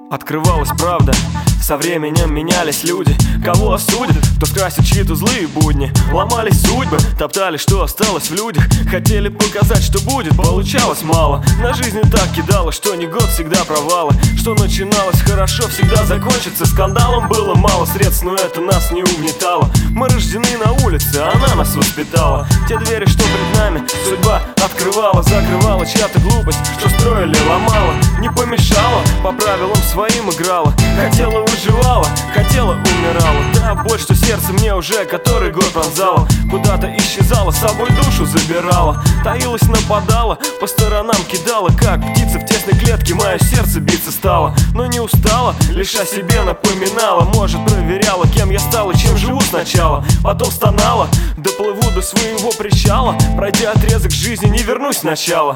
Открывалась правда, со временем менялись люди. Кого осудят, кто скрасит чьи-то злые будни. Ломались судьбы, топтали, что осталось в людях. Хотели показать, что будет, получалось мало. На жизни так кидало, что не год, всегда провалы. Что начиналось хорошо, всегда закончится скандалом. Было мало средств, но это нас не угнетало. Мы рождены на улице, она нас воспитала. Те двери, что пред нами судьба открывала, закрывала чья-то глупость, что строили, ломала. Не помешала, по правилам своим играла. Хотела, выживала, хотела, умирала. Да, боль, что сердце мне уже который год пронзала. Куда-то исчезала, с собой душу забирала. Таилась, нападала, по сторонам кидала. Как птица в тесной клетке, мое сердце биться стало. Но не устала, лишь о себе напоминала. Может, проверяла, кем я стала, чем живу сначала. Потом стонала, доплыву до своего причала. Пройдя отрезок жизни, не вернусь сначала.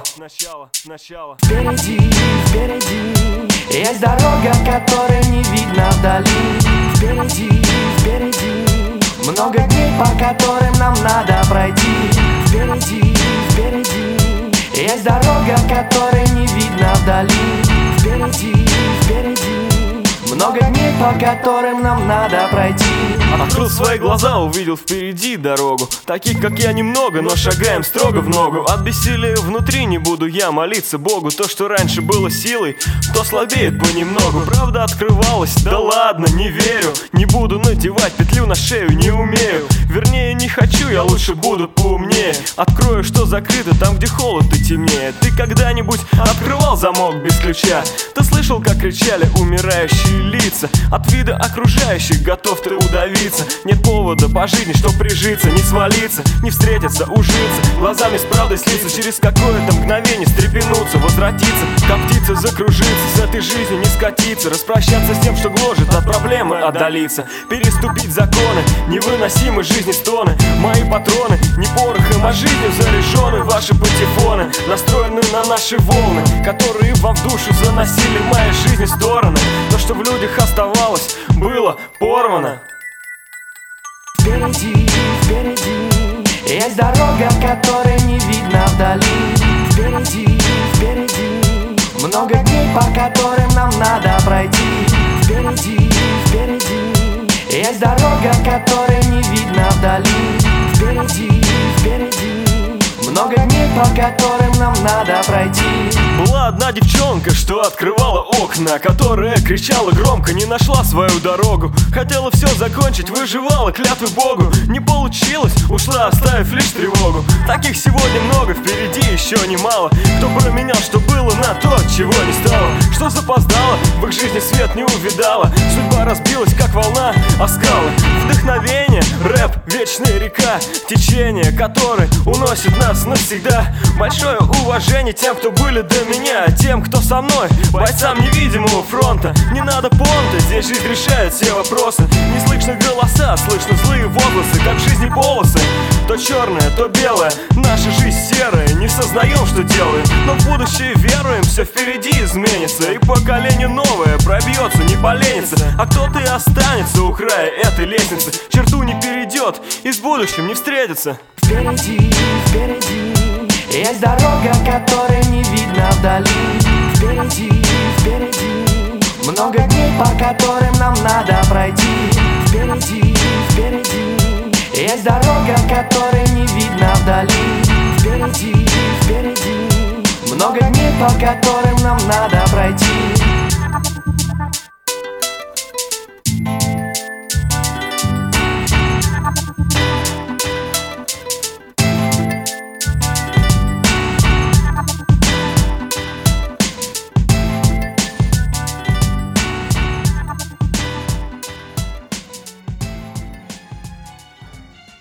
Впереди, впереди есть дорога, которой не видно вдали. Впереди, впереди много дней, по которым нам надо пройти. Впереди, впереди есть дорога, которой не видно вдали. Впереди, впереди много дней, по которым нам надо пройти. Открыл свои глаза, увидел впереди дорогу. Таких, как я, немного, но шагаем строго в ногу. От бессилия внутри не буду я молиться Богу. То, что раньше было силой, то слабеет понемногу. Правда открывалась, да ладно, не верю. Не буду надевать петлю на шею, не умею. Вернее, не хочу, я лучше буду поумнее. Открою, что закрыто, там, где холод и темнее. Ты когда-нибудь открывал замок без ключа? Ты слышал, как кричали умирающие лица? От вида окружающих готов ты удавиться. Нет повода по жизни, чтоб прижиться, не свалиться, не встретиться, ужиться. Глазами с правдой слиться, через какое-то мгновение встрепенуться, возвратиться, как птица закружиться, с этой жизни не скатиться, распрощаться с тем, что гложет, от проблемы отдалиться, переступить законы, невыносимы жизни стоны. Мои патроны не порохом, а жизнью заряжены. Ваши патефоны настроены на наши волны, которые вам в душу заносили мои жизни стороны. То, что в людях оставалось, было порвано. Впереди, впереди есть дорога, которой не видно вдали. Впереди, впереди много дней, по которым нам надо пройти. Впереди, впереди есть дорога, которой не видно вдали. Впереди, впереди много дней, по которым нам надо пройти. Была одна девчонка, что открывала окна, которая кричала громко, не нашла свою дорогу. Хотела все закончить, выживала, клятвы Богу. Не получилось, ушла, оставив лишь тревогу. Таких сегодня много, впереди еще немало. Кто променял, что было, на то, чего не стало. Что запоздало, в их жизни свет не увидала. Судьба разбилась, как волна о скалы. Вдохновение, рэп, вечная река, течение, которое уносит нас навсегда. Большое уважение тем, кто были до меня, тем, кто со мной, бойцам невидимого фронта. Не надо понта, здесь жизнь решает все вопросы. Не слышно голоса, слышно злые возгласы, как в жизни полосы. То черное, то белое, наша жизнь серая. Не сознаем, что делаем, но в будущее веруем. Все впереди изменится, и поколение новое пробьется, не поленится. А кто-то и останется у края этой лестницы, черту не перейдет и с будущим не встретится. Впереди, впереди есть дорога, которой не видно вдали. Впереди, впереди много дней, по которым нам надо пройти. Впереди, впереди есть дорога, которой не видно вдали. Впереди, впереди много дней, по которым нам надо пройти.